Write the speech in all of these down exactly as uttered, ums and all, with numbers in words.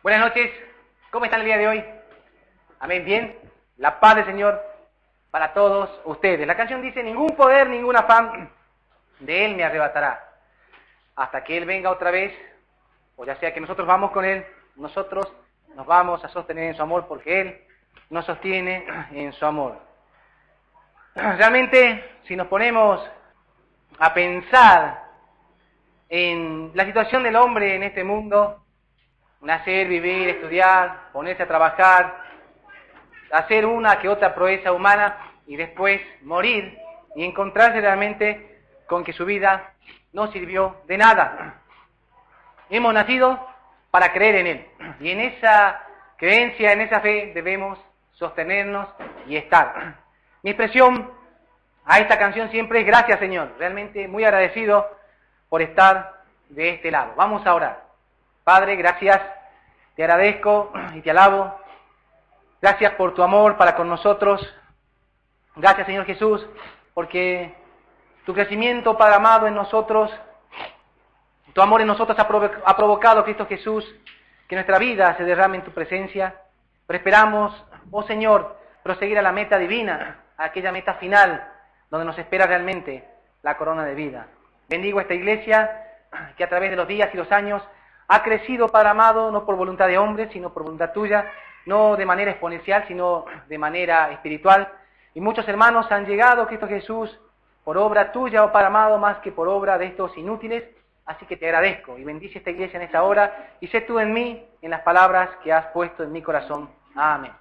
Buenas noches, ¿cómo están el día de hoy? Amén, bien. La paz del Señor para todos ustedes. La canción dice, ningún poder, ningún afán de Él me arrebatará. Hasta que Él venga otra vez, o ya sea que nosotros vamos con Él, nosotros nos vamos a sostener en su amor porque Él nos sostiene en su amor. Realmente, si nos ponemos a pensar en la situación del hombre en este mundo, nacer, vivir, estudiar, ponerse a trabajar, hacer una que otra proeza humana y después morir y encontrarse realmente con que su vida no sirvió de nada. Hemos nacido para creer en Él y en esa creencia, en esa fe debemos sostenernos y estar. Mi expresión a esta canción siempre es gracias, Señor, realmente muy agradecido por estar de este lado. Vamos a orar. Padre, gracias, te agradezco y te alabo. Gracias por tu amor para con nosotros. Gracias, Señor Jesús, porque tu crecimiento, Padre amado, en nosotros, tu amor en nosotros ha, provo- ha provocado, Cristo Jesús, que nuestra vida se derrame en tu presencia. Pero esperamos, oh Señor, proseguir a la meta divina, a aquella meta final, donde nos espera realmente la corona de vida. Bendigo a esta iglesia, que a través de los días y los años ha crecido, Padre amado, no por voluntad de hombre, sino por voluntad tuya, no de manera exponencial, sino de manera espiritual. Y muchos hermanos han llegado, Cristo Jesús, por obra tuya, oh Padre amado, más que por obra de estos inútiles. Así que te agradezco y bendice esta iglesia en esta hora y sé tú en mí, en las palabras que has puesto en mi corazón. Amén.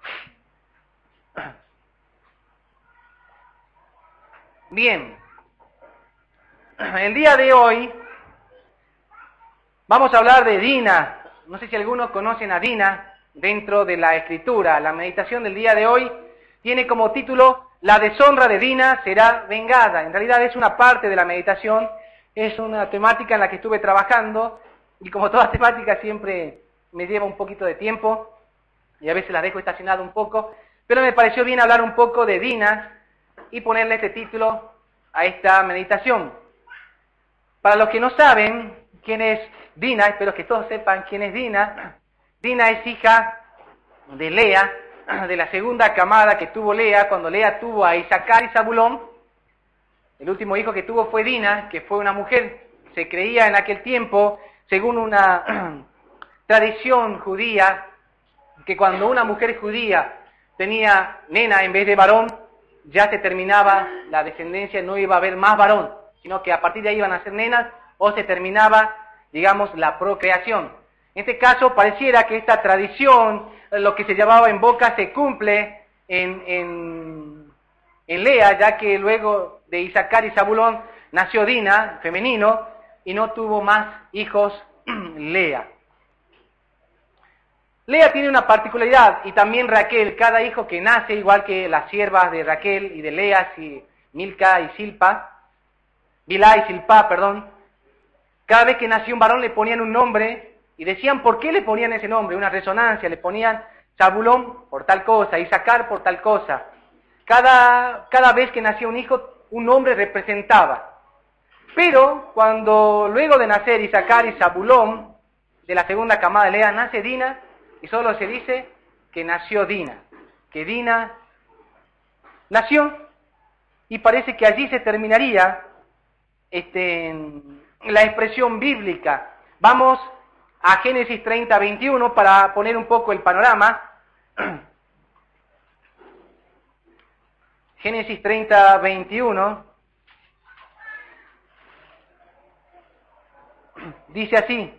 Bien, el día de hoy vamos a hablar de Dina. No sé si algunos conocen a Dina dentro de la Escritura. La meditación del día de hoy tiene como título La deshonra de Dina será vengada. En realidad es una parte de la meditación, es una temática en la que estuve trabajando y como toda temática siempre me lleva un poquito de tiempo y a veces la dejo estacionada un poco, pero me pareció bien hablar un poco de Dina y ponerle este título a esta meditación. Para los que no saben quién es Dina, espero que todos sepan quién es Dina. Dina es hija de Lea, de la segunda camada que tuvo Lea, cuando Lea tuvo a Isaacar y Zabulón. El último hijo que tuvo fue Dina, que fue una mujer. Se creía en aquel tiempo, según una tradición judía, que cuando una mujer judía tenía nena en vez de varón, ya se terminaba la descendencia, no iba a haber más varón, sino que a partir de ahí iban a ser nenas o se terminaba, digamos, la procreación. En este caso pareciera que esta tradición, lo que se llevaba en boca, se cumple en, en, en Lea, ya que luego de Isaacar y Zabulón nació Dina, femenino, y no tuvo más hijos Lea. Lea tiene una particularidad, y también Raquel, cada hijo que nace, igual que las siervas de Raquel y de Lea, y Milca y Silpa, Bilá y Silpa, perdón, cada vez que nació un varón le ponían un nombre, y decían por qué le ponían ese nombre, una resonancia, le ponían Zabulón por tal cosa, Isaacar por tal cosa. Cada, cada vez que nacía un hijo, un nombre representaba. Pero cuando luego de nacer Isaacar y Zabulón, de la segunda camada de Lea, nace Dina, y solo se dice que nació Dina, que Dina nació, y parece que allí se terminaría este, la expresión bíblica. Vamos a Génesis treinta, veintiuno para poner un poco el panorama. Génesis treinta, veintiuno dice así: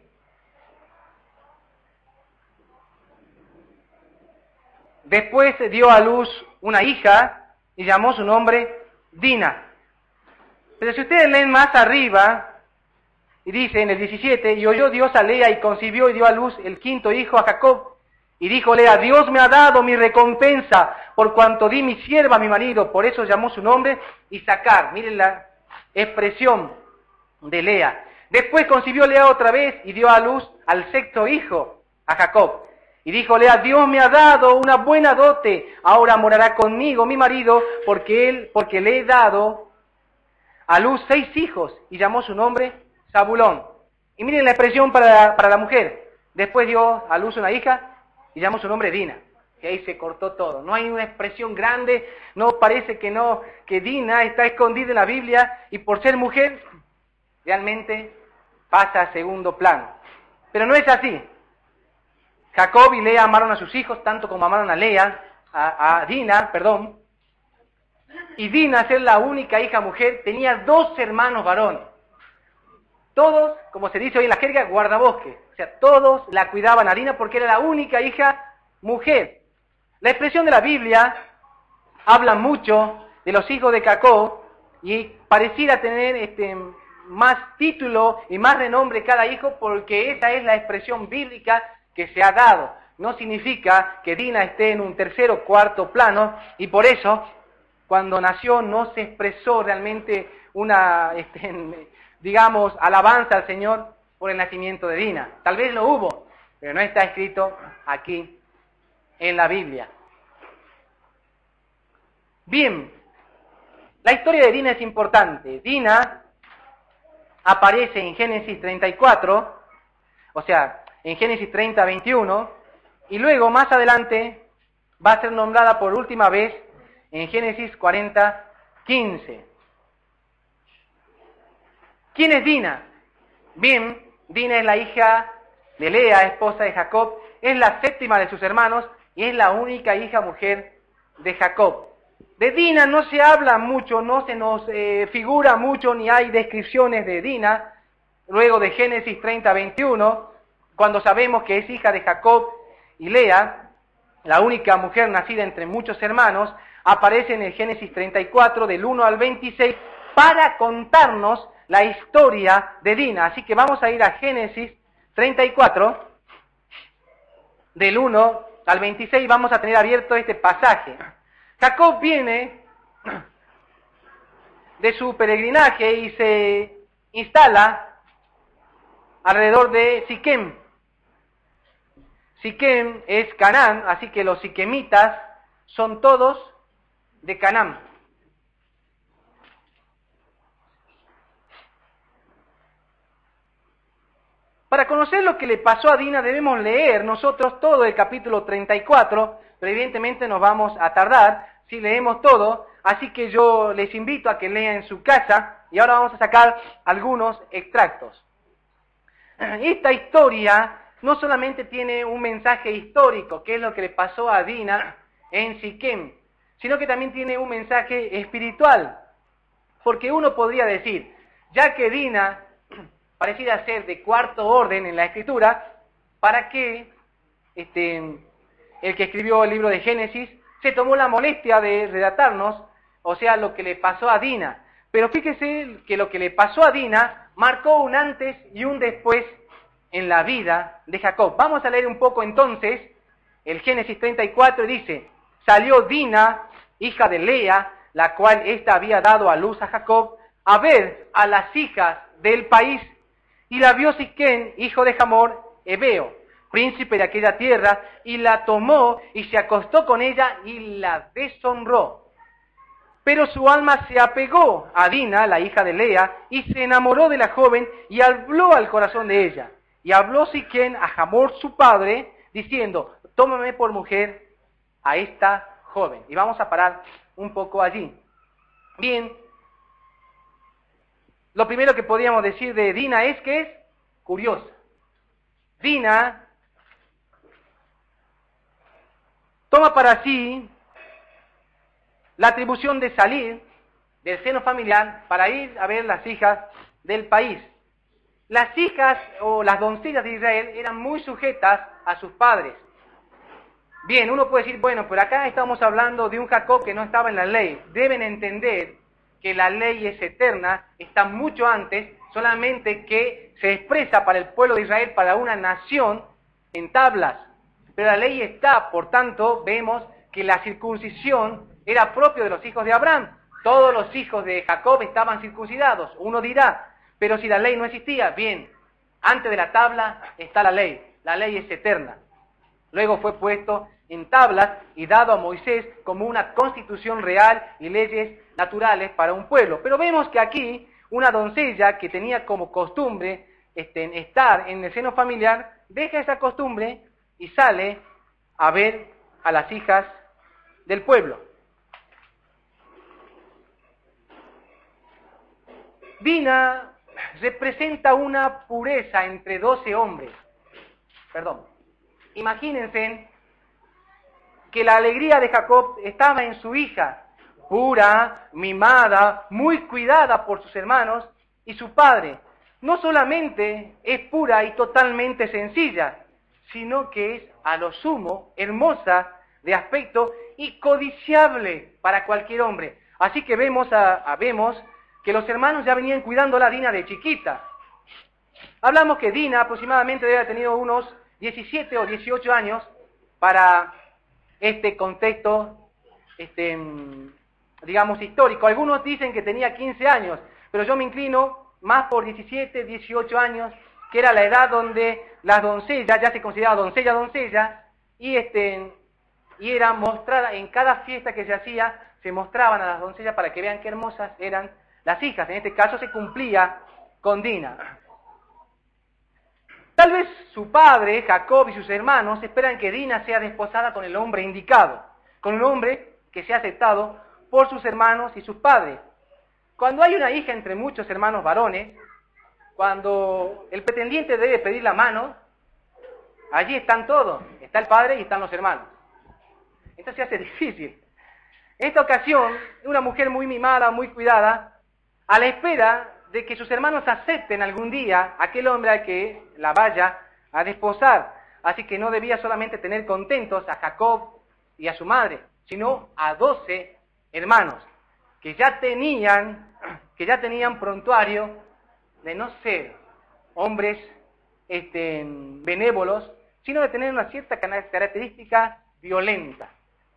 después dio a luz una hija y llamó su nombre Dina. Pero si ustedes leen más arriba, y dice en el diecisiete, y oyó Dios a Lea y concibió y dio a luz el quinto hijo a Jacob. Y dijo Lea, Dios me ha dado mi recompensa por cuanto di mi sierva a mi marido. Por eso llamó su nombre Isaacar. Miren la expresión de Lea. Después concibió Lea otra vez y dio a luz al sexto hijo a Jacob. Y dijo Lea, Dios me ha dado una buena dote. Ahora morará conmigo mi marido porque él, porque le he dado a luz seis hijos. Y llamó su nombre Zabulón. Y miren la expresión para la, para la mujer. Después dio a luz una hija y llamó su nombre Dina. Y ahí se cortó todo. No hay una expresión grande, no parece que no, que Dina está escondida en la Biblia y por ser mujer realmente pasa a segundo plano. Pero no es así. Jacob y Lea amaron a sus hijos tanto como amaron a Lea, a, a Dina, perdón. Y Dina, ser la única hija mujer, tenía dos hermanos varones. Todos, como se dice hoy en la jerga, guardabosques. O sea, todos la cuidaban a Dina porque era la única hija mujer. La expresión de la Biblia habla mucho de los hijos de Jacob y pareciera tener este, más título y más renombre cada hijo porque esa es la expresión bíblica que se ha dado. No significa que Dina esté en un tercer o cuarto plano y por eso cuando nació no se expresó realmente una, este, digamos, alabanza al Señor por el nacimiento de Dina. Tal vez lo hubo, pero no está escrito aquí en la Biblia. Bien, la historia de Dina es importante. Dina aparece en Génesis treinta y cuatro, o sea, en Génesis treinta, veintiuno, y luego más adelante va a ser nombrada por última vez en Génesis cuarenta, quince. ¿Quién es Dina? Bien, Dina es la hija de Lea, esposa de Jacob, es la séptima de sus hermanos y es la única hija mujer de Jacob. De Dina no se habla mucho, no se nos eh, figura mucho, ni hay descripciones de Dina, luego de Génesis treinta, veintiuno, cuando sabemos que es hija de Jacob y Lea, la única mujer nacida entre muchos hermanos, aparece en el Génesis treinta y cuatro, del uno al veintiséis, para contarnos la historia de Dina. Así que vamos a ir a Génesis treinta y cuatro, del uno al veintiséis, vamos a tener abierto este pasaje. Jacob viene de su peregrinaje y se instala alrededor de Siquem. Siquem es Canaán, así que los siquemitas son todos de Canaán. Para conocer lo que le pasó a Dina debemos leer nosotros todo el capítulo treinta y cuatro, pero evidentemente nos vamos a tardar si leemos todo, así que yo les invito a que lean en su casa y ahora vamos a sacar algunos extractos. Esta historia no solamente tiene un mensaje histórico, que es lo que le pasó a Dina en Siquem, sino que también tiene un mensaje espiritual, porque uno podría decir, ya que Dina parecida ser de cuarto orden en la Escritura, ¿para qué este, el que escribió el libro de Génesis se tomó la molestia de relatarnos, o sea, lo que le pasó a Dina? Pero fíjese que lo que le pasó a Dina marcó un antes y un después en la vida de Jacob. Vamos a leer un poco entonces el Génesis treinta y cuatro, dice, salió Dina, hija de Lea, la cual ésta había dado a luz a Jacob, a ver a las hijas del país, y la vio Siquem, hijo de Hamor, Hebeo, príncipe de aquella tierra, y la tomó y se acostó con ella y la deshonró. Pero su alma se apegó a Dina, la hija de Lea, y se enamoró de la joven y habló al corazón de ella. Y habló Siquem a Hamor su padre, diciendo, tómame por mujer a esta joven. Y vamos a parar un poco allí. Bien, lo primero que podríamos decir de Dina es que es curiosa. Dina toma para sí la atribución de salir del seno familiar para ir a ver las hijas del país. Las hijas o las doncellas de Israel eran muy sujetas a sus padres. Bien, uno puede decir, bueno, pero acá estamos hablando de un Jacob que no estaba en la ley. Deben entender que la ley es eterna, está mucho antes, solamente que se expresa para el pueblo de Israel, para una nación, en tablas. Pero la ley está, por tanto, vemos que la circuncisión era propio de los hijos de Abraham. Todos los hijos de Jacob estaban circuncidados. Uno dirá, pero si la ley no existía, bien, antes de la tabla está la ley. La ley es eterna. Luego fue puesto en tablas y dado a Moisés como una constitución real y leyes naturales para un pueblo. Pero vemos que aquí una doncella que tenía como costumbre este, estar en el seno familiar, deja esa costumbre y sale a ver a las hijas del pueblo. Dina representa una pureza entre doce hombres. Perdón. Imagínense que la alegría de Jacob estaba en su hija, pura, mimada, muy cuidada por sus hermanos y su padre. No solamente es pura y totalmente sencilla, sino que es a lo sumo hermosa de aspecto y codiciable para cualquier hombre. Así que vemos, a, a, vemos que los hermanos ya venían cuidando a la Dina de chiquita. Hablamos que Dina aproximadamente debe haber tenido unos diecisiete o dieciocho años para este contexto, este, digamos, histórico. Algunos dicen que tenía quince años, pero yo me inclino más por diecisiete, dieciocho años, que era la edad donde las doncellas, ya se consideraba doncella, doncella, y, este, y era mostrada, en cada fiesta que se hacía, se mostraban a las doncellas para que vean qué hermosas eran las hijas. En este caso se cumplía con Dina. Tal vez su padre, Jacob, y sus hermanos esperan que Dina sea desposada con el hombre indicado, con un hombre que sea aceptado por sus hermanos y sus padres. Cuando hay una hija entre muchos hermanos varones, cuando el pretendiente debe pedir la mano, allí están todos, está el padre y están los hermanos. Esto se hace difícil. En esta ocasión, una mujer muy mimada, muy cuidada, a la espera de que sus hermanos acepten algún día a aquel hombre al que la vaya a desposar. Así que no debía solamente tener contentos a Jacob y a su madre, sino a doce hermanos que ya tenían, que ya tenían prontuario de no ser hombres este, benévolos, sino de tener una cierta característica violenta.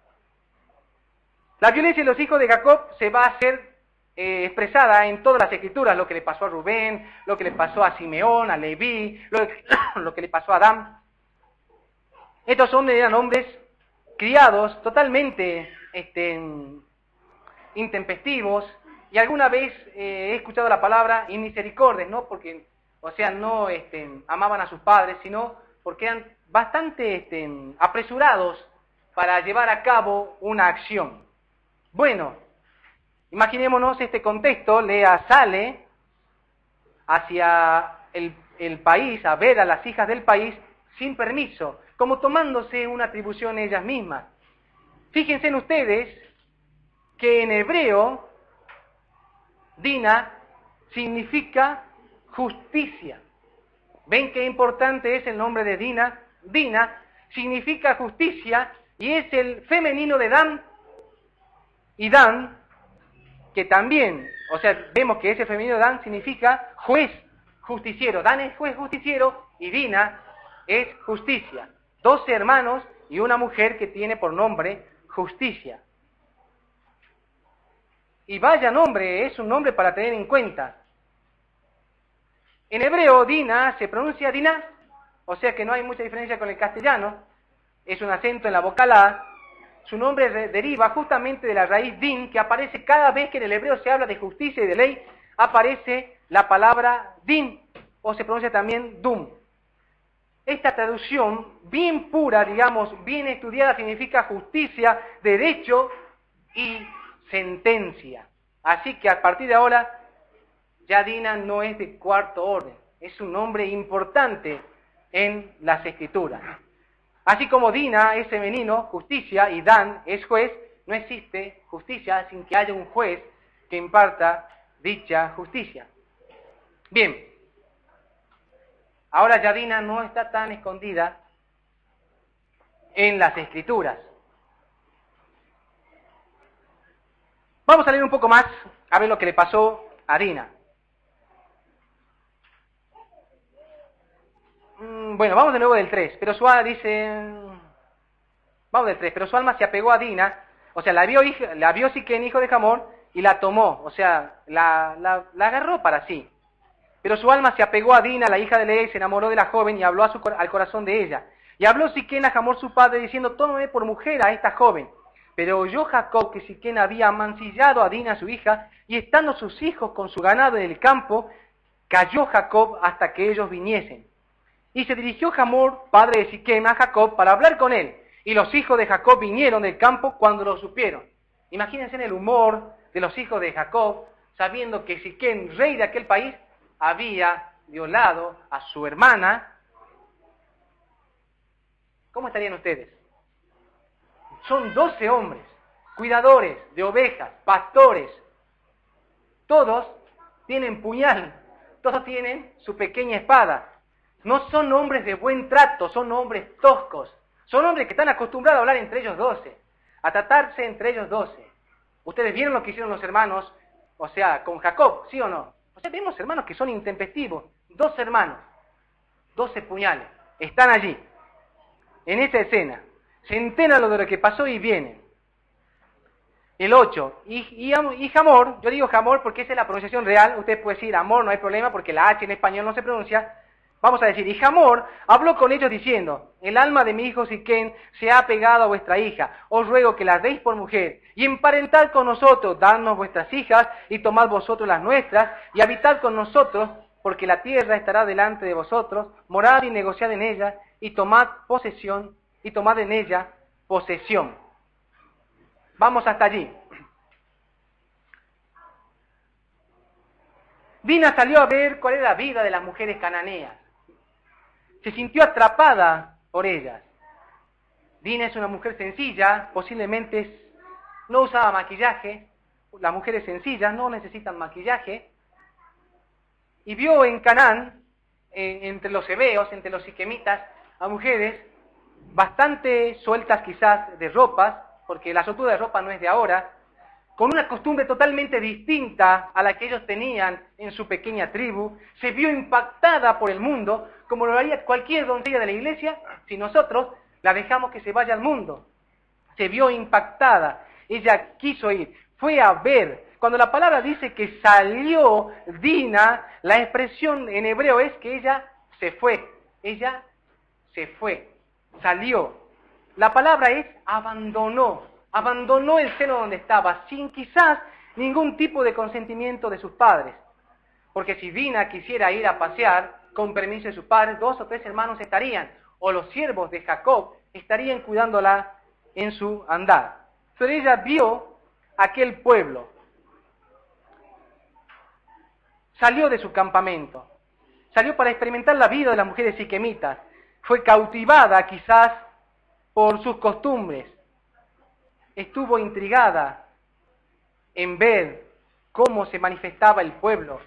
La violencia de los hijos de Jacob se va a hacer eh, expresada en todas las escrituras, lo que le pasó a Rubén, lo que le pasó a Simeón, a Leví, lo, lo que le pasó a Adán. Estos hombres eran hombres criados totalmente este, intempestivos, y alguna vez eh, he escuchado la palabra inmisericordes, no porque, o sea, no este, amaban a sus padres, sino porque eran bastante este, apresurados para llevar a cabo una acción. Bueno, imaginémonos este contexto. Lea sale hacia el, el país, a ver a las hijas del país sin permiso, como tomándose una atribución ellas mismas. Fíjense en ustedes que en hebreo, Dina significa justicia. ¿Ven qué importante es el nombre de Dina? Dina significa justicia y es el femenino de Dan. Y Dan, que también, o sea, vemos que ese femenino de Dan significa juez, justiciero. Dan es juez justiciero y Dina es justicia. Doce hermanos y una mujer que tiene por nombre justicia. Y vaya nombre, es un nombre para tener en cuenta. En hebreo, Dina se pronuncia Diná, o sea que no hay mucha diferencia con el castellano. Es un acento en la vocal A. Su nombre de- deriva justamente de la raíz din, que aparece cada vez que en el hebreo se habla de justicia y de ley, aparece la palabra din, o se pronuncia también dum. Esta traducción, bien pura, digamos, bien estudiada, significa justicia, derecho y sentencia. Así que a partir de ahora, ya Dina no es de cuarto orden, es un nombre importante en las Escrituras. Así como Dina es femenino, justicia, y Dan es juez, no existe justicia sin que haya un juez que imparta dicha justicia. Bien, ahora ya Dina no está tan escondida en las Escrituras. Vamos a leer un poco más a ver lo que le pasó a Dina. Bueno, vamos de nuevo del tres, pero su alma dice, vamos del tres, pero su alma se apegó a Dina, o sea, la vio, la vio Siquén, hijo de Hamor, y la tomó, o sea, la, la, la agarró para sí. Pero su alma se apegó a Dina, la hija de Lea, y se enamoró de la joven y habló a su, al corazón de ella. Y habló Siquén a Hamor su padre, diciendo, tómame por mujer a esta joven. Pero oyó Jacob que Siquén había amancillado a Dina su hija, y estando sus hijos con su ganado en el campo, calló Jacob hasta que ellos viniesen. Y se dirigió Hamor, padre de Siquem, a Jacob para hablar con él. Y los hijos de Jacob vinieron del campo cuando lo supieron. Imagínense en el humor de los hijos de Jacob, sabiendo que Siquem, rey de aquel país, había violado a su hermana. ¿Cómo estarían ustedes? Son doce hombres, cuidadores de ovejas, pastores. Todos tienen puñal, todos tienen su pequeña espada. No son hombres de buen trato, son hombres toscos. Son hombres que están acostumbrados a hablar entre ellos doce, a tratarse entre ellos doce. Ustedes vieron lo que hicieron los hermanos, o sea, con Jacob, ¿sí o no? O sea, tenemos hermanos que son intempestivos. Dos hermanos, doce puñales, están allí, en esa escena. Se enteran de lo que pasó y vienen. El ocho, y, y, y Hamor, yo digo Hamor porque esa es la pronunciación real, usted puede decir Amor, no hay problema porque la H en español no se pronuncia. Vamos a decir, y Hamor habló con ellos diciendo, el alma de mi hijo Siquem se ha pegado a vuestra hija, os ruego que la deis por mujer, y emparentad con nosotros, dadnos vuestras hijas, y tomad vosotros las nuestras, y habitad con nosotros, porque la tierra estará delante de vosotros, morad y negociad en ella, y tomad posesión, y tomad en ella posesión. Vamos hasta allí. Dina salió a ver cuál era la vida de las mujeres cananeas. Se sintió atrapada por ellas. Dina es una mujer sencilla, posiblemente no usaba maquillaje. Las mujeres sencillas no necesitan maquillaje. Y vio en Canaán, eh, entre los hebeos, entre los siquemitas, a mujeres bastante sueltas quizás de ropas, porque la soltura de ropa no es de ahora, con una costumbre totalmente distinta a la que ellos tenían en su pequeña tribu. Se vio impactada por el mundo, como lo haría cualquier doncella de la iglesia, si nosotros la dejamos que se vaya al mundo. Se vio impactada, ella quiso ir, fue a ver. Cuando la palabra dice que salió Dina, la expresión en hebreo es que ella se fue, ella se fue, salió. La palabra es abandonó. Abandonó el seno donde estaba, sin quizás ningún tipo de consentimiento de sus padres. Porque si Dina quisiera ir a pasear, con permiso de sus padres, dos o tres hermanos estarían, o los siervos de Jacob estarían cuidándola en su andar. Pero ella vio aquel pueblo. Salió de su campamento. Salió para experimentar la vida de las mujeres siquemitas. Fue cautivada quizás por sus costumbres. Estuvo intrigada en ver cómo se manifestaba el pueblo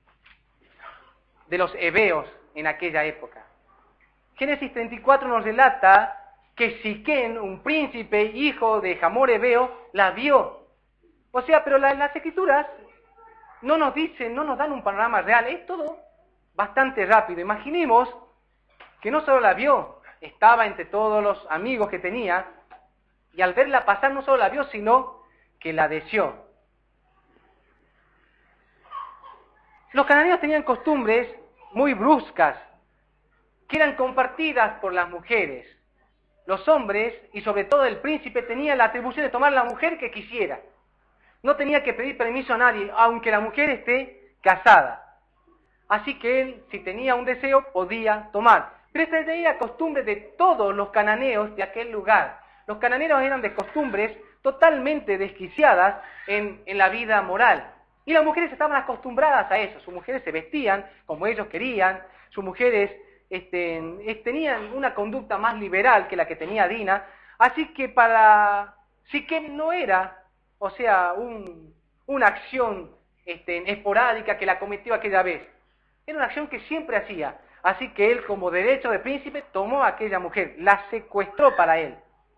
de los hebeos en aquella época. Génesis treinta y cuatro nos relata que Siquem, un príncipe, hijo de Hamor hebeo, la vio. O sea, pero la, las escrituras no nos dicen, no nos dan un panorama real, es todo bastante rápido. Imaginemos que no solo la vio, estaba entre todos los amigos que tenía, y al verla pasar no solo la vio, sino que la deseó. Los cananeos tenían costumbres muy bruscas, que eran compartidas por las mujeres. Los hombres, y sobre todo el príncipe, tenían la atribución de tomar la mujer que quisiera. No tenía que pedir permiso a nadie, aunque la mujer esté casada. Así que él, si tenía un deseo, podía tomar. Pero esta era la costumbre de todos los cananeos de aquel lugar. Los cananeos eran de costumbres totalmente desquiciadas en, en la vida moral. Y las mujeres estaban acostumbradas a eso. Sus mujeres se vestían como ellos querían. Sus mujeres este, tenían una conducta más liberal que la que tenía Dina. Así que para Siquem no era, o sea, un, una acción este, esporádica que la cometió aquella vez. Era una acción que siempre hacía. Así que él, como derecho de príncipe, tomó a aquella mujer, la secuestró para él.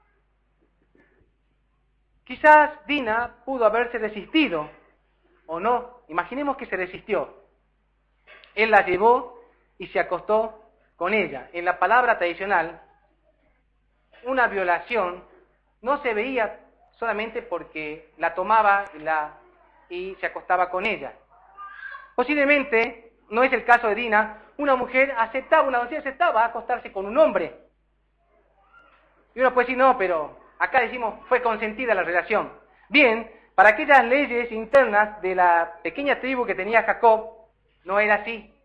Quizás Dina pudo haberse resistido, o no. Imaginemos que se resistió. Él la llevó y se acostó con ella. En la palabra tradicional, una violación no se veía solamente porque la tomaba y, la, y se acostaba con ella. Posiblemente, no es el caso de Dina, una mujer aceptaba, una doncella aceptaba acostarse con un hombre. Y uno puede decir, no, pero acá decimos, fue consentida la relación. Bien, para aquellas leyes internas de la pequeña tribu que tenía Jacob, no era así.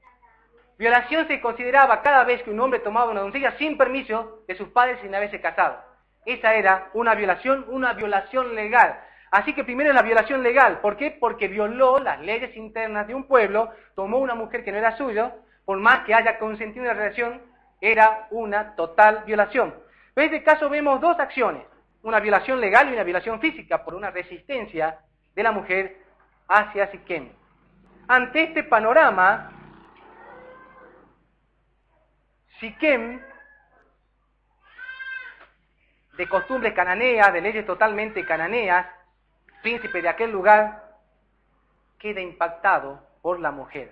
Violación se consideraba cada vez que un hombre tomaba una doncella sin permiso de sus padres sin haberse casado. Esa era una violación, una violación legal. Así que primero es la violación legal. ¿Por qué? Porque violó las leyes internas de un pueblo, tomó una mujer que no era suya, por más que haya consentido una relación, era una total violación. Pero en este caso vemos dos acciones, una violación legal y una violación física, por una resistencia de la mujer hacia Siquem. Ante este panorama, Siquem, de costumbres cananeas, de leyes totalmente cananeas, príncipe de aquel lugar, queda impactado por la mujer.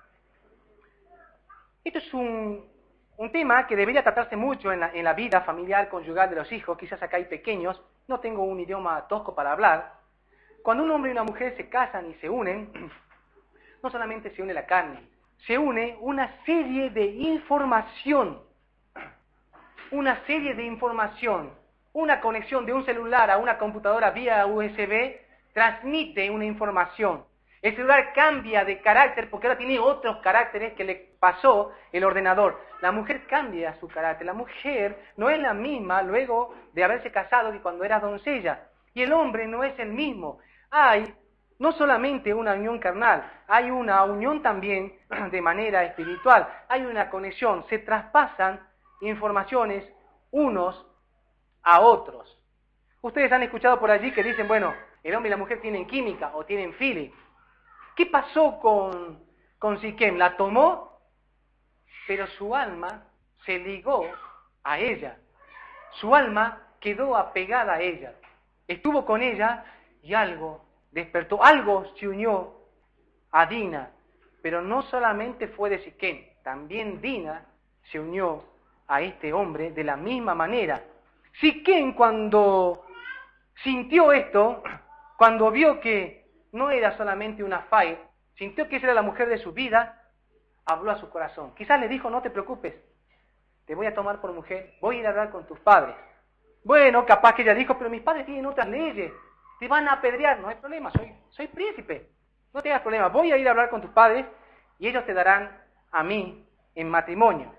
Esto es un, un tema que debería tratarse mucho en la, en la vida familiar, conyugal de los hijos. Quizás acá hay pequeños, no tengo un idioma tosco para hablar. Cuando un hombre y una mujer se casan y se unen, no solamente se une la carne, se une una serie de información, una serie de información. Una conexión de un celular a una computadora vía U S B transmite una información. El celular cambia de carácter porque ahora tiene otros caracteres que le pasó el ordenador. La mujer cambia su carácter. La mujer no es la misma luego de haberse casado que cuando era doncella. Y el hombre no es el mismo. Hay no solamente una unión carnal, hay una unión también de manera espiritual. Hay una conexión. Se traspasan informaciones unos a otros. Ustedes han escuchado por allí que dicen, bueno, el hombre y la mujer tienen química o tienen feeling. ¿Qué pasó con, con Siquem? La tomó, pero su alma se ligó a ella. Su alma quedó apegada a ella. Estuvo con ella y algo despertó, algo se unió a Dina. Pero no solamente fue de Siquem, también Dina se unió a este hombre de la misma manera. Siquem, cuando sintió esto, cuando vio que no era solamente una fai, sintió que esa era la mujer de su vida, habló a su corazón. Quizás le dijo, no te preocupes, te voy a tomar por mujer, voy a ir a hablar con tus padres. Bueno, capaz que ella dijo, pero mis padres tienen otras leyes, te van a apedrear, no hay problema, soy, soy príncipe, no tengas problema, voy a ir a hablar con tus padres y ellos te darán a mí en matrimonio.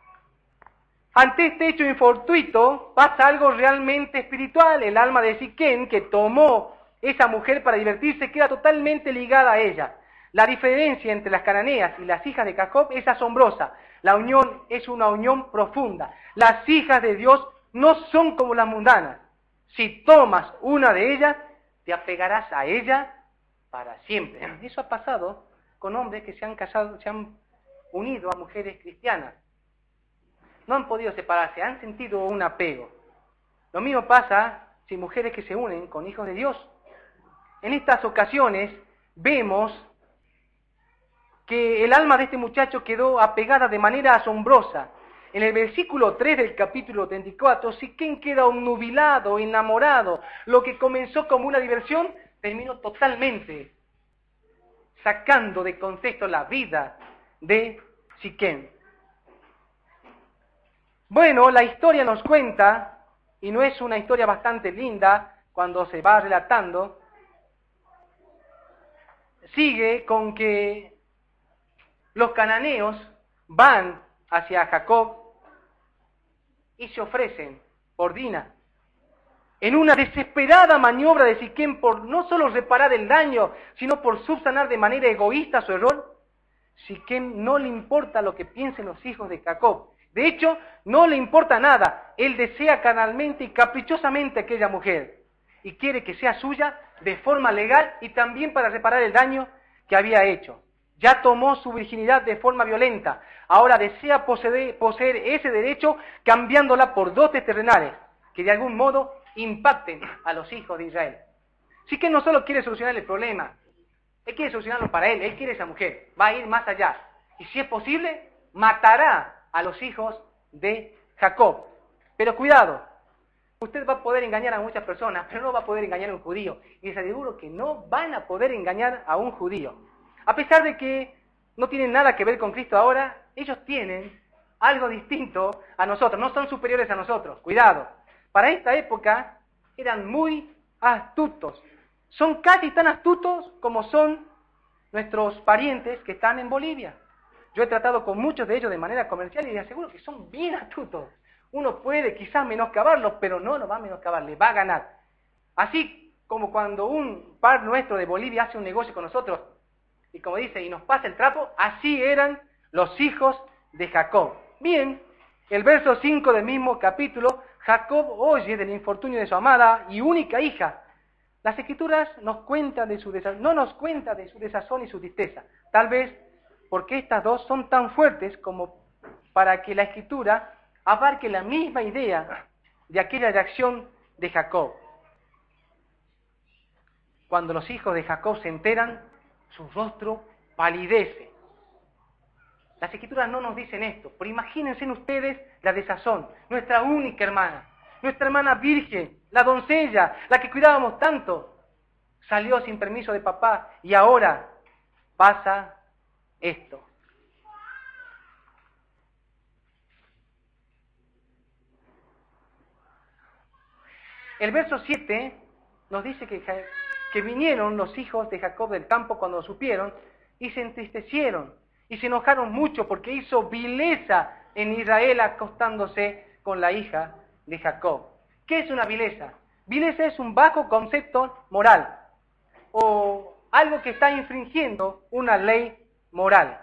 Ante este hecho infortuito pasa algo realmente espiritual. El alma de Siquem, que tomó esa mujer para divertirse, queda totalmente ligada a ella. La diferencia entre las cananeas y las hijas de Jacob es asombrosa. La unión es una unión profunda. Las hijas de Dios no son como las mundanas. Si tomas una de ellas, te apegarás a ella para siempre. Eso ha pasado con hombres que se han casado, se han unido a mujeres cristianas. No han podido separarse, han sentido un apego. Lo mismo pasa si mujeres que se unen con hijos de Dios. En estas ocasiones vemos que el alma de este muchacho quedó apegada de manera asombrosa. En el versículo tres del capítulo treinta y cuatro, Siquem queda obnubilado, enamorado. Lo que comenzó como una diversión terminó totalmente sacando de contexto la vida de Siquem. Bueno, la historia nos cuenta, y no es una historia bastante linda cuando se va relatando, sigue con que los cananeos van hacia Jacob y se ofrecen por Dina. En una desesperada maniobra de Siquem por no solo reparar el daño, sino por subsanar de manera egoísta su error, Siquem no le importa lo que piensen los hijos de Jacob. De hecho, no le importa nada. Él desea carnalmente y caprichosamente a aquella mujer y quiere que sea suya de forma legal y también para reparar el daño que había hecho. Ya tomó su virginidad de forma violenta. Ahora desea poseer, poseer ese derecho cambiándola por dotes terrenales que de algún modo impacten a los hijos de Israel. Así que no solo quiere solucionar el problema, él quiere solucionarlo para él, él quiere esa mujer, va a ir más allá. Y si es posible, matará a los hijos de Jacob. Pero cuidado, usted va a poder engañar a muchas personas, pero no va a poder engañar a un judío. Y les aseguro que no van a poder engañar a un judío. A pesar de que no tienen nada que ver con Cristo ahora, ellos tienen algo distinto a nosotros, no son superiores a nosotros. Cuidado, para esta época eran muy astutos. Son casi tan astutos como son nuestros parientes que están en Bolivia. Yo he tratado con muchos de ellos de manera comercial y les aseguro que son bien astutos. Uno puede quizás menoscabarlos, pero no lo va a menoscabar, le va a ganar. Así como cuando un par nuestro de Bolivia hace un negocio con nosotros, y como dice, y nos pasa el trapo, así eran los hijos de Jacob. Bien, el verso cinco del mismo capítulo, Jacob oye del infortunio de su amada y única hija. Las Escrituras nos cuentan de su desa- no nos cuentan de su desazón y su tristeza, tal vez porque estas dos son tan fuertes como para que la Escritura abarque la misma idea de aquella reacción de Jacob. Cuando los hijos de Jacob se enteran, su rostro palidece. Las Escrituras no nos dicen esto, pero imagínense ustedes la desazón. Nuestra única hermana, nuestra hermana virgen, la doncella, la que cuidábamos tanto, salió sin permiso de papá y ahora pasa esto. El verso siete nos dice que, que vinieron los hijos de Jacob del campo cuando lo supieron y se entristecieron y se enojaron mucho porque hizo vileza en Israel acostándose con la hija de Jacob. ¿Qué es una vileza? Vileza es un bajo concepto moral o algo que está infringiendo una ley moral.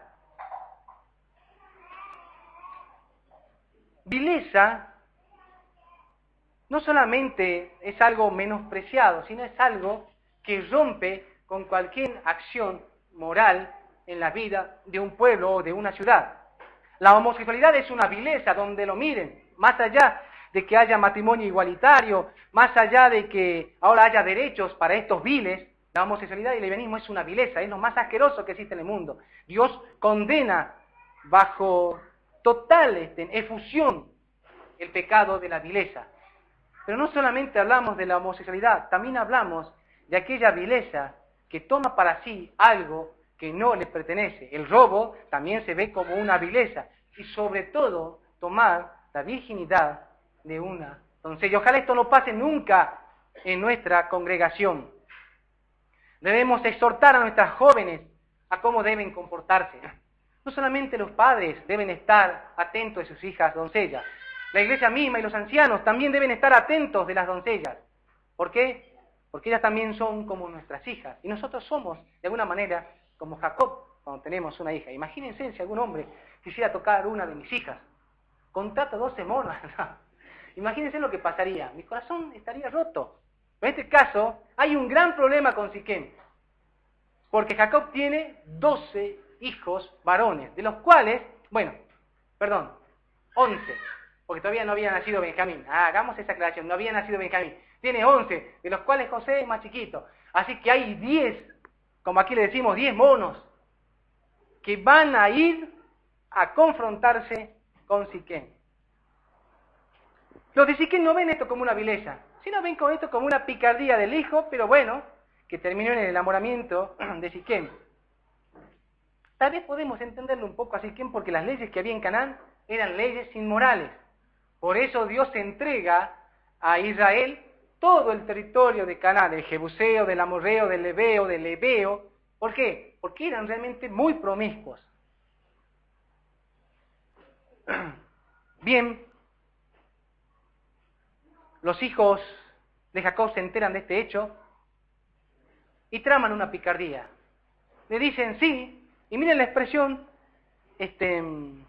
Vileza no solamente es algo menospreciado, sino es algo que rompe con cualquier acción moral en la vida de un pueblo o de una ciudad. La homosexualidad es una vileza donde lo miren, más allá de que haya matrimonio igualitario, más allá de que ahora haya derechos para estos viles, la homosexualidad y el lesbianismo es una vileza, es lo más asqueroso que existe en el mundo. Dios condena bajo total este, efusión el pecado de la vileza. Pero no solamente hablamos de la homosexualidad, también hablamos de aquella vileza que toma para sí algo que no le pertenece. El robo también se ve como una vileza. Y sobre todo, tomar la virginidad de una doncella. Ojalá esto no pase nunca en nuestra congregación. Debemos exhortar a nuestras jóvenes a cómo deben comportarse. No solamente los padres deben estar atentos de sus hijas doncellas. La iglesia misma y los ancianos también deben estar atentos de las doncellas. ¿Por qué? Porque ellas también son como nuestras hijas. Y nosotros somos, de alguna manera, como Jacob cuando tenemos una hija. Imagínense si algún hombre quisiera tocar una de mis hijas. Contrata doce monas. Imagínense lo que pasaría. Mi corazón estaría roto. En este caso, hay un gran problema con Siquem. Porque Jacob tiene doce hijos varones, de los cuales, bueno, perdón, once. Porque todavía no había nacido Benjamín. Ah, hagamos esa aclaración, no había nacido Benjamín. Tiene once, de los cuales José es más chiquito. Así que hay diez, como aquí le decimos, diez monos, que van a ir a confrontarse con Siquem. Los de Siquem no ven esto como una vileza, sino ven con esto como una picardía del hijo, pero bueno, que terminó en el enamoramiento de Siquem. Tal vez podemos entenderlo un poco a Siquem porque las leyes que había en Canaán eran leyes inmorales. Por eso Dios entrega a Israel todo el territorio de Canaán, del Jebuseo, del Amorreo, del Ebeo, del Ebeo. ¿Por qué? Porque eran realmente muy promiscuos. Bien, los hijos de Jacob se enteran de este hecho y traman una picardía. Le dicen sí, y miren la expresión, este...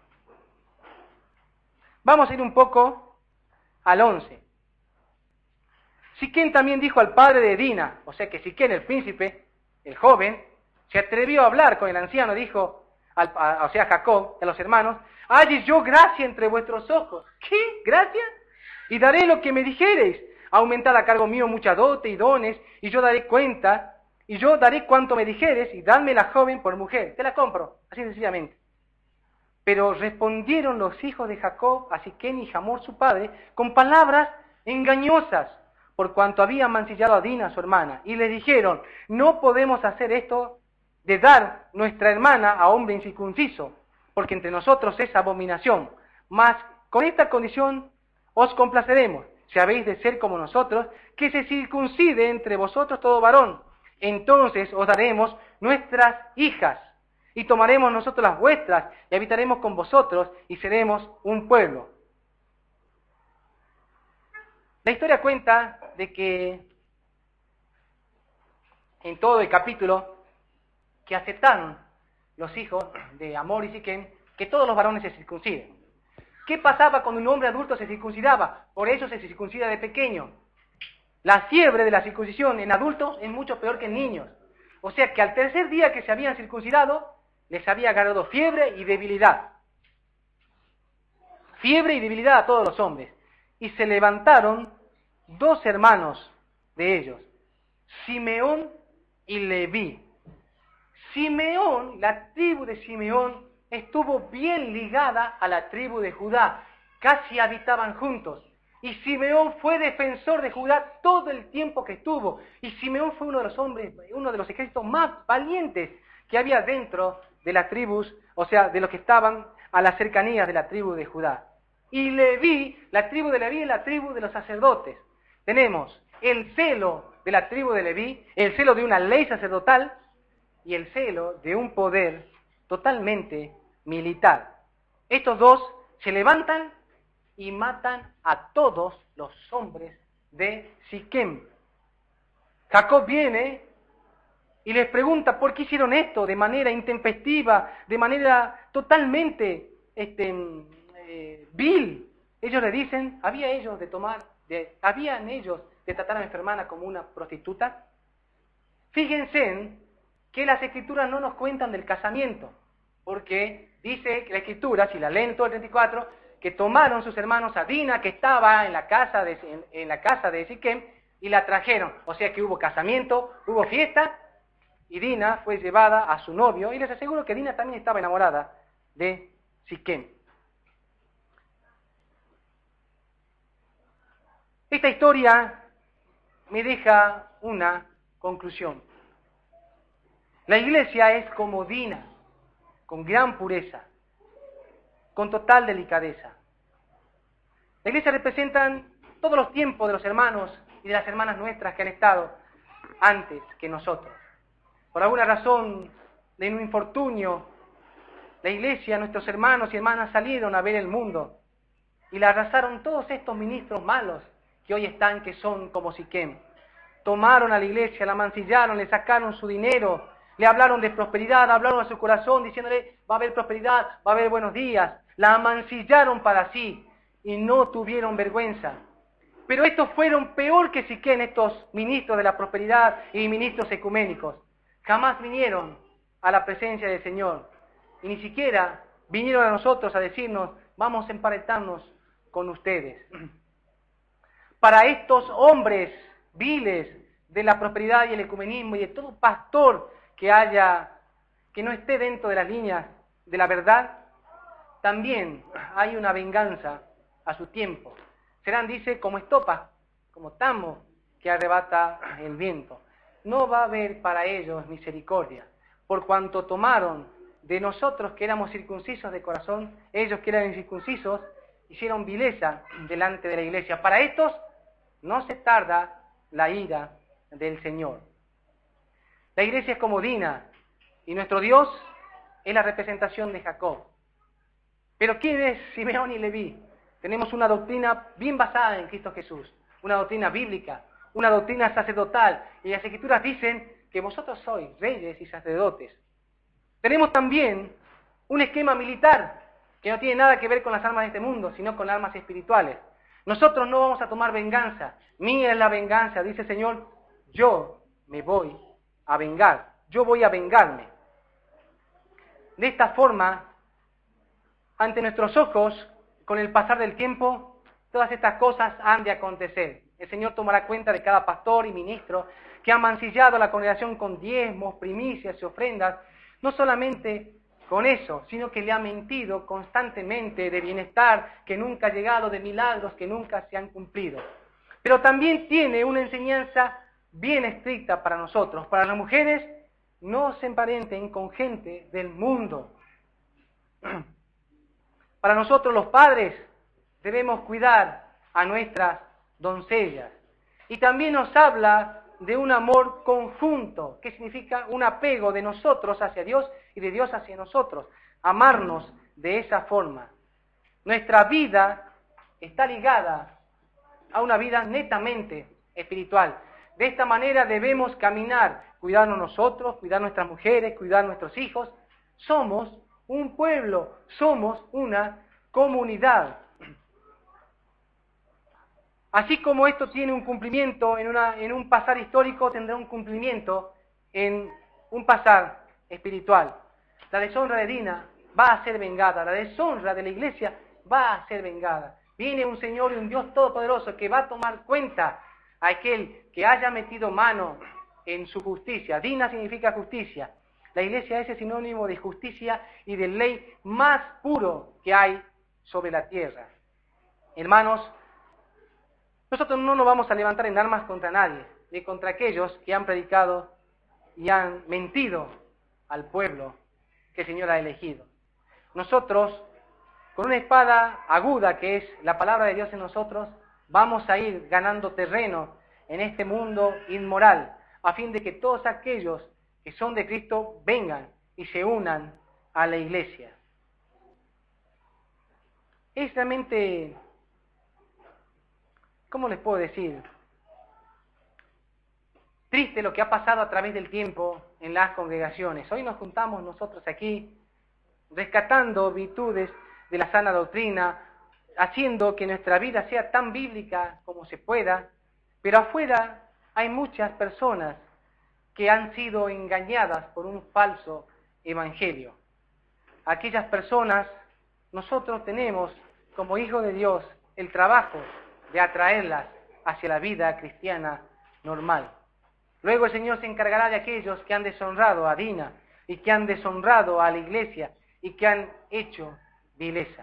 Vamos a ir un poco al once. Siquem también dijo al padre de Dina, o sea que Siquem, el príncipe, el joven, se atrevió a hablar con el anciano, dijo, al, a, o sea Jacob, a los hermanos, halle yo gracia entre vuestros ojos. ¿Qué? ¿Gracia? Y daré lo que me dijereis. Aumentad a cargo mío mucha dote y dones, y yo daré cuenta, y yo daré cuanto me dijeres, y dadme la joven por mujer. Te la compro, así sencillamente. Pero respondieron los hijos de Jacob a Siquem y Hamor su padre con palabras engañosas, por cuanto habían mancillado a Dina su hermana. Y le dijeron, no podemos hacer esto de dar nuestra hermana a hombre incircunciso, porque entre nosotros es abominación. Mas con esta condición os complaceremos, si habéis de ser como nosotros, que se circuncide entre vosotros todo varón. Entonces os daremos nuestras hijas. y tomaremos nosotros las vuestras, y habitaremos con vosotros, y seremos un pueblo. La historia cuenta de que en todo el capítulo que aceptaron los hijos de Hamor y Siquem que todos los varones se circunciden. ¿Qué pasaba cuando un hombre adulto se circuncidaba? Por eso se circuncida de pequeño. La fiebre de la circuncisión en adultos es mucho peor que en niños. O sea que al tercer día que se habían circuncidado, les había agarrado fiebre y debilidad. Fiebre y debilidad a todos los hombres. Y se levantaron dos hermanos de ellos, Simeón y Leví. Simeón, la tribu de Simeón, estuvo bien ligada a la tribu de Judá, casi habitaban juntos. Y Simeón fue defensor de Judá todo el tiempo que estuvo. Y Simeón fue uno de los hombres, uno de los ejércitos más valientes que había dentro de las tribus, o sea, de los que estaban a las cercanías de la tribu de Judá. Y Leví, la tribu de Leví es la tribu de los sacerdotes. Tenemos el celo de la tribu de Leví, el celo de una ley sacerdotal y el celo de un poder totalmente militar. Estos dos se levantan y matan a todos los hombres de Siquem. Jacob viene y les pregunta por qué hicieron esto de manera intempestiva, de manera totalmente este, eh, vil. Ellos le dicen, ¿había ellos de tomar, de, habían ellos de tratar a nuestra hermana como una prostituta? Fíjense en que las escrituras no nos cuentan del casamiento, porque dice que la escritura, si la leen todo el treinta y cuatro, que tomaron sus hermanos a Dina, que estaba en la casa de, en, en la casa de Siquem, y la trajeron. O sea que hubo casamiento, hubo fiesta, y Dina fue llevada a su novio, y les aseguro que Dina también estaba enamorada de Siquem. Esta historia me deja una conclusión. La iglesia es como Dina, con gran pureza, con total delicadeza. La iglesia representa todos los tiempos de los hermanos y de las hermanas nuestras que han estado antes que nosotros. Por alguna razón, de un infortunio, la iglesia, nuestros hermanos y hermanas salieron a ver el mundo y la arrasaron todos estos ministros malos que hoy están, que son como Siquem. Tomaron a la iglesia, la mancillaron, le sacaron su dinero, le hablaron de prosperidad, hablaron a su corazón diciéndole va a haber prosperidad, va a haber buenos días. La amancillaron para sí y no tuvieron vergüenza. Pero estos fueron peor que Siquem, estos ministros de la prosperidad y ministros ecuménicos. Jamás vinieron a la presencia del Señor y ni siquiera vinieron a nosotros a decirnos vamos a emparentarnos con ustedes. Para estos hombres viles de la prosperidad y el ecumenismo y de todo pastor que haya, que no esté dentro de las líneas de la verdad, también hay una venganza a su tiempo. Serán, dice, como estopa, como tamo que arrebata el viento. No va a haber para ellos misericordia, por cuanto tomaron de nosotros que éramos circuncisos de corazón, ellos que eran incircuncisos, hicieron vileza delante de la iglesia. Para estos no se tarda la ira del Señor. La iglesia es como Dina y nuestro Dios es la representación de Jacob. Pero ¿quién es Simeón y Leví? Tenemos una doctrina bien basada en Cristo Jesús, una doctrina bíblica, una doctrina sacerdotal, y las Escrituras dicen que vosotros sois reyes y sacerdotes. Tenemos también un esquema militar que no tiene nada que ver con las armas de este mundo, sino con armas espirituales. Nosotros no vamos a tomar venganza. Mía es la venganza, dice el Señor, yo me voy a vengar, yo voy a vengarme. De esta forma, ante nuestros ojos, con el pasar del tiempo, todas estas cosas han de acontecer. El Señor tomará cuenta de cada pastor y ministro que ha mancillado a la congregación con diezmos, primicias y ofrendas, no solamente con eso, sino que le ha mentido constantemente de bienestar que nunca ha llegado, de milagros que nunca se han cumplido. Pero también tiene una enseñanza bien estricta para nosotros. Para las mujeres, no se emparenten con gente del mundo. Para nosotros los padres debemos cuidar a nuestras doncellas. Y también nos habla de un amor conjunto, que significa un apego de nosotros hacia Dios y de Dios hacia nosotros, amarnos de esa forma. Nuestra vida está ligada a una vida netamente espiritual. De esta manera debemos caminar, cuidarnos nosotros, cuidar nuestras mujeres, cuidar nuestros hijos. Somos un pueblo, somos una comunidad. Así como esto tiene un cumplimiento en, una, en un pasar histórico, tendrá un cumplimiento en un pasar espiritual. La deshonra de Dina va a ser vengada, la deshonra de la iglesia va a ser vengada. Viene un Señor y un Dios todopoderoso que va a tomar cuenta a aquel que haya metido mano en su justicia. Dina significa justicia. La iglesia es el sinónimo de justicia y de ley más puro que hay sobre la tierra. Hermanos, nosotros no nos vamos a levantar en armas contra nadie, ni contra aquellos que han predicado y han mentido al pueblo que el Señor ha elegido. Nosotros, con una espada aguda que es la palabra de Dios en nosotros, vamos a ir ganando terreno en este mundo inmoral, a fin de que todos aquellos que son de Cristo vengan y se unan a la iglesia. Es realmente, ¿cómo les puedo decir? Triste lo que ha pasado a través del tiempo en las congregaciones. Hoy nos juntamos nosotros aquí, rescatando virtudes de la sana doctrina, haciendo que nuestra vida sea tan bíblica como se pueda, pero afuera hay muchas personas que han sido engañadas por un falso evangelio. Aquellas personas, nosotros tenemos como hijos de Dios el trabajo de atraerlas hacia la vida cristiana normal. Luego el Señor se encargará de aquellos que han deshonrado a Dina y que han deshonrado a la iglesia y que han hecho vileza.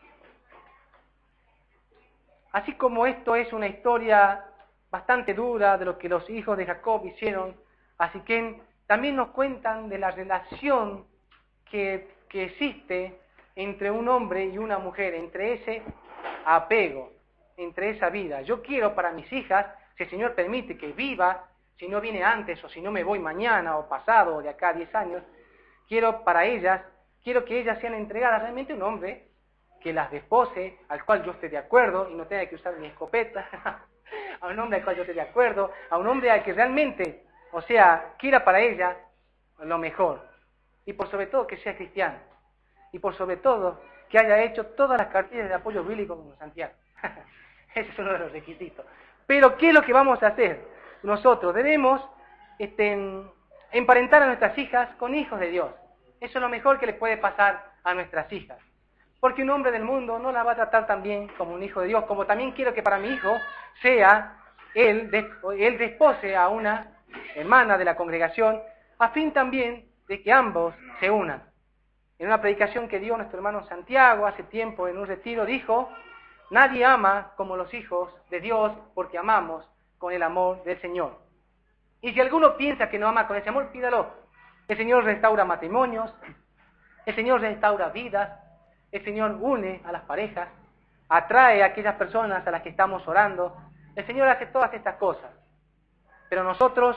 Así como esto es una historia bastante dura de lo que los hijos de Jacob hicieron, así que también nos cuentan de la relación que, que existe entre un hombre y una mujer, entre ese apego, entre esa vida. Yo quiero para mis hijas, si el Señor permite que viva, si no viene antes o si no me voy mañana o pasado o de acá a diez años, quiero para ellas, quiero que ellas sean entregadas realmente a un hombre que las despose, al cual yo esté de acuerdo y no tenga que usar mi escopeta, a un hombre al cual yo esté de acuerdo, a un hombre al que realmente, o sea, quiera para ella lo mejor. Y por sobre todo que sea cristiano. Y por sobre todo que haya hecho todas las cartillas de apoyo bíblico como Santiago. Ese es uno de los requisitos. Pero ¿qué es lo que vamos a hacer? Nosotros debemos este, emparentar a nuestras hijas con hijos de Dios. Eso es lo mejor que le puede pasar a nuestras hijas. Porque un hombre del mundo no la va a tratar tan bien como un hijo de Dios, como también quiero que para mi hijo sea él, él despose a una hermana de la congregación, a fin también de que ambos se unan. En una predicación que dio nuestro hermano Santiago hace tiempo en un retiro, dijo: nadie ama como los hijos de Dios porque amamos con el amor del Señor. Y si alguno piensa que no ama con ese amor, pídalo. El Señor restaura matrimonios, el Señor restaura vidas, el Señor une a las parejas, atrae a aquellas personas a las que estamos orando. El Señor hace todas estas cosas. Pero nosotros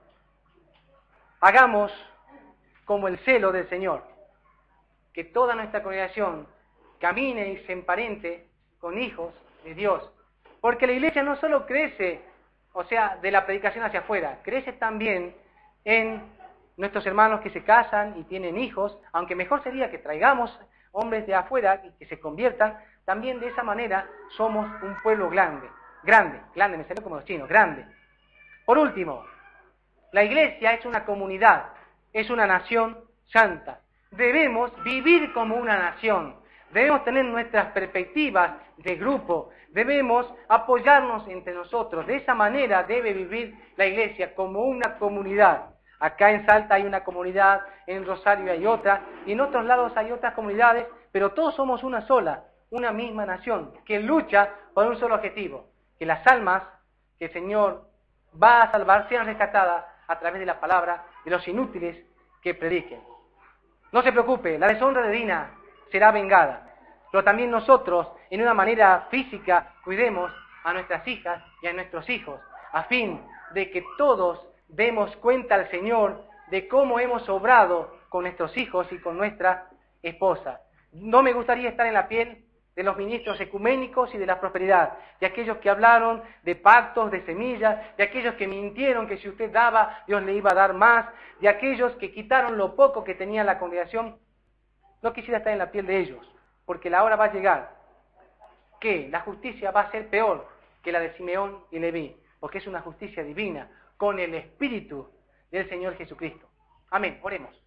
hagamos como el celo del Señor, que toda nuestra congregación camine y se emparente con hijos de Dios. Porque la iglesia no solo crece, o sea, de la predicación hacia afuera, crece también en nuestros hermanos que se casan y tienen hijos, aunque mejor sería que traigamos hombres de afuera y que se conviertan. También de esa manera somos un pueblo grande, grande, grande, me salió como los chinos, grande. Por último, la iglesia es una comunidad, es una nación santa. Debemos vivir como una nación, debemos tener nuestras perspectivas de grupo, debemos apoyarnos entre nosotros. De esa manera debe vivir la iglesia como una comunidad. Acá en Salta hay una comunidad, en Rosario hay otra, y en otros lados hay otras comunidades, pero todos somos una sola, una misma nación, que lucha por un solo objetivo: que las almas que el Señor va a salvar sean rescatadas a través de la palabra de los inútiles que prediquen. No se preocupe, la deshonra de Dina será vengada, pero también nosotros, en una manera física, cuidemos a nuestras hijas y a nuestros hijos, a fin de que todos demos cuenta al Señor de cómo hemos obrado con nuestros hijos y con nuestra esposa. No me gustaría estar en la piel de los ministros ecuménicos y de la prosperidad, de aquellos que hablaron de pactos, de semillas, de aquellos que mintieron que si usted daba, Dios le iba a dar más, de aquellos que quitaron lo poco que tenía la congregación. No quisiera estar en la piel de ellos, porque la hora va a llegar que la justicia va a ser peor que la de Simeón y Leví, porque es una justicia divina, con el Espíritu del Señor Jesucristo. Amén, oremos.